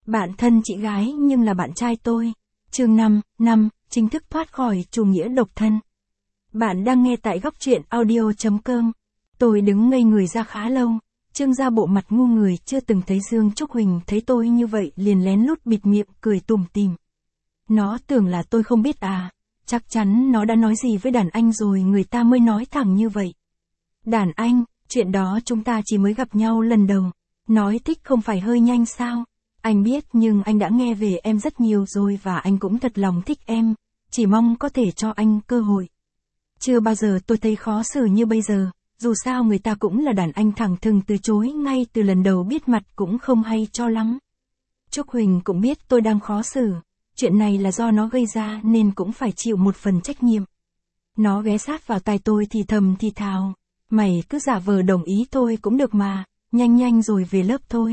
Bạn thân chị gái nhưng là bạn trai tôi. Chương 5, chính thức thoát khỏi chủ nghĩa độc thân. Bạn đang nghe tại góc truyện audio.com. Tôi đứng ngây người ra khá lâu, trưng ra bộ mặt ngu người chưa từng thấy. Dương Trúc Huỳnh thấy tôi như vậy liền lén lút bịt miệng cười tủm tỉm. Nó tưởng là tôi không biết à, chắc chắn nó đã nói gì với đàn anh rồi người ta mới nói thẳng như vậy. Đàn anh, chuyện đó chúng ta chỉ mới gặp nhau lần đầu. Nói thích không phải hơi nhanh sao? Anh biết nhưng anh đã nghe về em rất nhiều rồi và anh cũng thật lòng thích em, chỉ mong có thể cho anh cơ hội. Chưa bao giờ tôi thấy khó xử như bây giờ, dù sao người ta cũng là đàn anh thẳng thừng từ chối ngay từ lần đầu biết mặt cũng không hay cho lắm. Trúc Huỳnh cũng biết tôi đang khó xử, chuyện này là do nó gây ra nên cũng phải chịu một phần trách nhiệm. Nó ghé sát vào tai tôi thì thầm thì thào, mày cứ giả vờ đồng ý thôi cũng được mà, nhanh rồi về lớp thôi.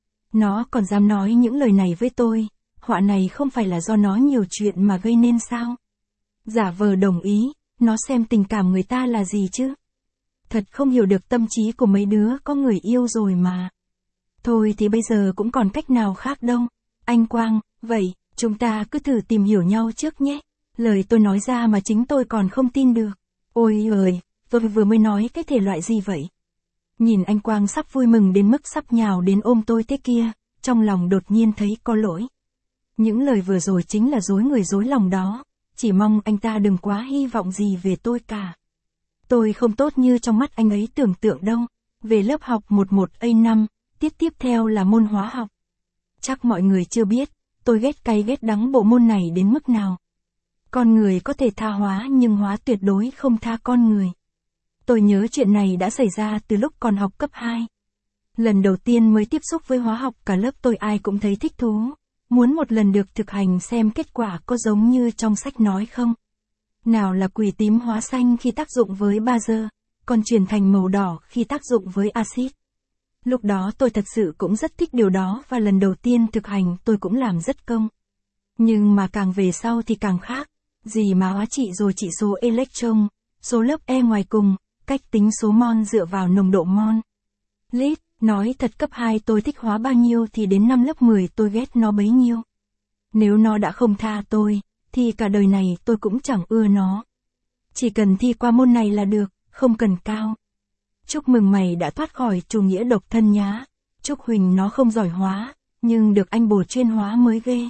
Nó còn dám nói những lời này với tôi, họa này không phải là do nó nhiều chuyện mà gây nên sao? Giả vờ đồng ý, nó xem tình cảm người ta là gì chứ? Thật không hiểu được tâm trí của mấy đứa có người yêu rồi mà. Thôi thì bây giờ cũng còn cách nào khác đâu. Anh Quang, vậy, chúng ta cứ thử tìm hiểu nhau trước nhé. Lời tôi nói ra mà chính tôi còn không tin được. Ôi ơi, tôi vừa mới nói cái thể loại gì vậy? Nhìn anh Quang sắp vui mừng đến mức sắp nhào đến ôm tôi thế kia, trong lòng đột nhiên thấy có lỗi. Những lời vừa rồi chính là dối người dối lòng đó, chỉ mong anh ta đừng quá hy vọng gì về tôi cả. Tôi không tốt như trong mắt anh ấy tưởng tượng đâu. Về lớp học 11A5, tiết tiếp theo là môn hóa học. Chắc mọi người chưa biết, tôi ghét cay ghét đắng bộ môn này đến mức nào. Con người có thể tha hóa nhưng hóa tuyệt đối không tha con người. Tôi nhớ chuyện này đã xảy ra từ lúc còn học cấp 2. Lần đầu tiên mới tiếp xúc với hóa học cả lớp tôi ai cũng thấy thích thú, muốn một lần được thực hành xem kết quả có giống như trong sách nói không. Nào là quỷ tím hóa xanh khi tác dụng với bazơ, còn chuyển thành màu đỏ khi tác dụng với axit. Lúc đó tôi thật sự cũng rất thích điều đó và lần đầu tiên thực hành tôi cũng làm rất công. Nhưng mà càng về sau thì càng khác, gì mà hóa trị rồi chỉ số electron, số lớp E ngoài cùng, cách tính số mol dựa vào nồng độ mol. Lít, nói thật cấp 2 tôi thích hóa bao nhiêu thì đến năm lớp 10 tôi ghét nó bấy nhiêu. Nếu nó đã không tha tôi, thì cả đời này tôi cũng chẳng ưa nó. Chỉ cần thi qua môn này là được, không cần cao. Chúc mừng mày đã thoát khỏi chủ nghĩa độc thân nhá. Trúc Huỳnh nó không giỏi hóa, nhưng được anh bổ chuyên hóa mới ghê.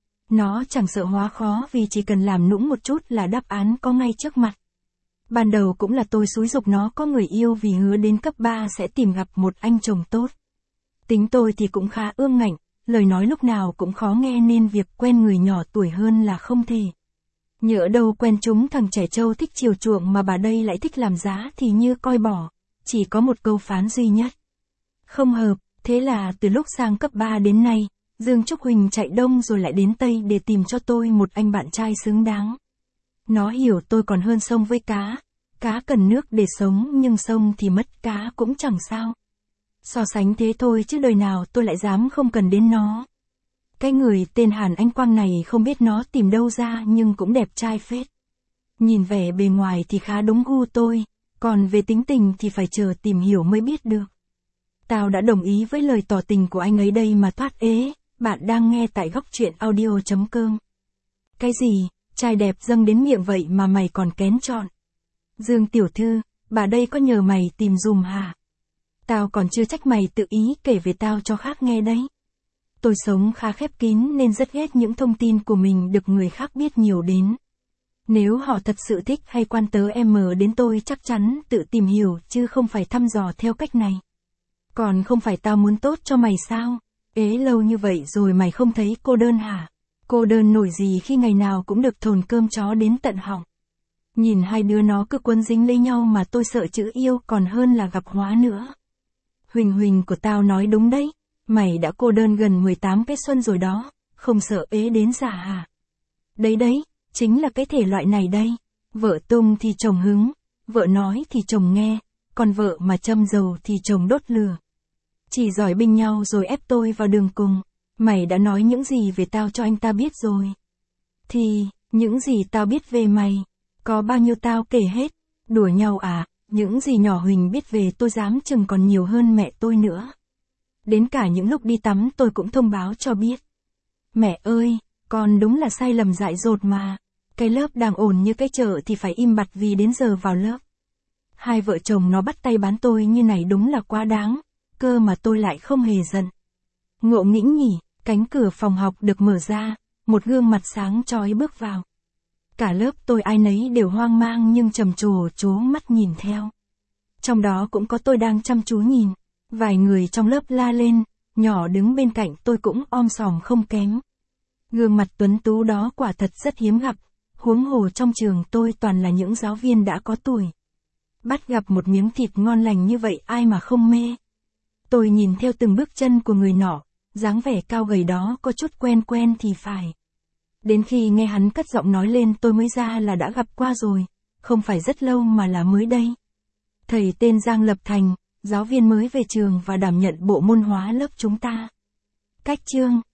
Nó chẳng sợ hóa khó vì chỉ cần làm nũng một chút là đáp án có ngay trước mặt. Ban đầu cũng là tôi xúi giục nó có người yêu vì hứa đến cấp 3 sẽ tìm gặp một anh chồng tốt. Tính tôi thì cũng khá ương ngạnh, lời nói lúc nào cũng khó nghe nên việc quen người nhỏ tuổi hơn là không thể. Nhỡ đâu quen chúng thằng trẻ trâu thích chiều chuộng mà bà đây lại thích làm giá thì như coi bỏ, chỉ có một câu phán duy nhất. Không hợp, thế là từ lúc sang cấp 3 đến nay, Dương Trúc Huỳnh chạy đông rồi lại đến Tây để tìm cho tôi một anh bạn trai xứng đáng. Nó hiểu tôi còn hơn sông với cá cần nước để sống nhưng sông thì mất cá cũng chẳng sao. So sánh thế thôi chứ đời nào tôi lại dám không cần đến nó. Cái người tên Hàn Anh Quang này không biết nó tìm đâu ra nhưng cũng đẹp trai phết. Nhìn vẻ bề ngoài thì khá đúng gu tôi, còn về tính tình thì phải chờ tìm hiểu mới biết được. Tao đã đồng ý với lời tỏ tình của anh ấy đây mà thoát ế, bạn đang nghe tại góc truyện audio.com. Cái gì, trai đẹp dâng đến miệng vậy mà mày còn kén chọn. Dương tiểu thư, bà đây có nhờ mày tìm dùm hả? Tao còn chưa trách mày tự ý kể về tao cho khác nghe đấy. Tôi sống khá khép kín nên rất ghét những thông tin của mình được người khác biết nhiều đến. Nếu họ thật sự thích hay quan tớ đến tôi chắc chắn tự tìm hiểu chứ không phải thăm dò theo cách này. Còn không phải tao muốn tốt cho mày sao? Ế lâu như vậy rồi mày không thấy cô đơn hả? Cô đơn nổi gì khi ngày nào cũng được thồn cơm chó đến tận họng. Nhìn hai đứa nó cứ quấn dính lấy nhau mà tôi sợ chữ yêu còn hơn là gặp hóa nữa. Huỳnh của tao nói đúng đấy. Mày đã cô đơn gần 18 cái xuân rồi đó, không sợ ế đến già hả? Đấy, chính là cái thể loại này đây. Vợ tung thì chồng hứng, vợ nói thì chồng nghe, còn vợ mà châm dầu thì chồng đốt lửa. Chỉ giỏi binh nhau rồi ép tôi vào đường cùng. Mày đã nói những gì về tao cho anh ta biết rồi. Thì, những gì tao biết về mày, có bao nhiêu tao kể hết. Đùa nhau à, những gì nhỏ Huỳnh biết về tôi dám chừng còn nhiều hơn mẹ tôi nữa. Đến cả những lúc đi tắm tôi cũng thông báo cho biết. Mẹ ơi, con đúng là sai lầm dại dột mà. Cái lớp đang ổn như cái chợ thì phải im bặt vì đến giờ vào lớp. Hai vợ chồng nó bắt tay bán tôi như này đúng là quá đáng, cơ mà tôi lại không hề giận. Ngộ nghĩnh nhỉ, cánh cửa phòng học được mở ra, một gương mặt sáng chói bước vào. Cả lớp tôi ai nấy đều hoang mang nhưng trầm trồ trố mắt nhìn theo. Trong đó cũng có tôi đang chăm chú nhìn, vài người trong lớp la lên, nhỏ đứng bên cạnh tôi cũng om sòm không kém. Gương mặt tuấn tú đó quả thật rất hiếm gặp, huống hồ trong trường tôi toàn là những giáo viên đã có tuổi. Bắt gặp một miếng thịt ngon lành như vậy ai mà không mê. Tôi nhìn theo từng bước chân của người nọ, dáng vẻ cao gầy đó có chút quen quen thì phải. Đến khi nghe hắn cất giọng nói lên tôi mới ra là đã gặp qua rồi, không phải rất lâu mà là mới đây. Thầy tên Giang Lập Thành, giáo viên mới về trường và đảm nhận bộ môn hóa lớp chúng ta. Cách chương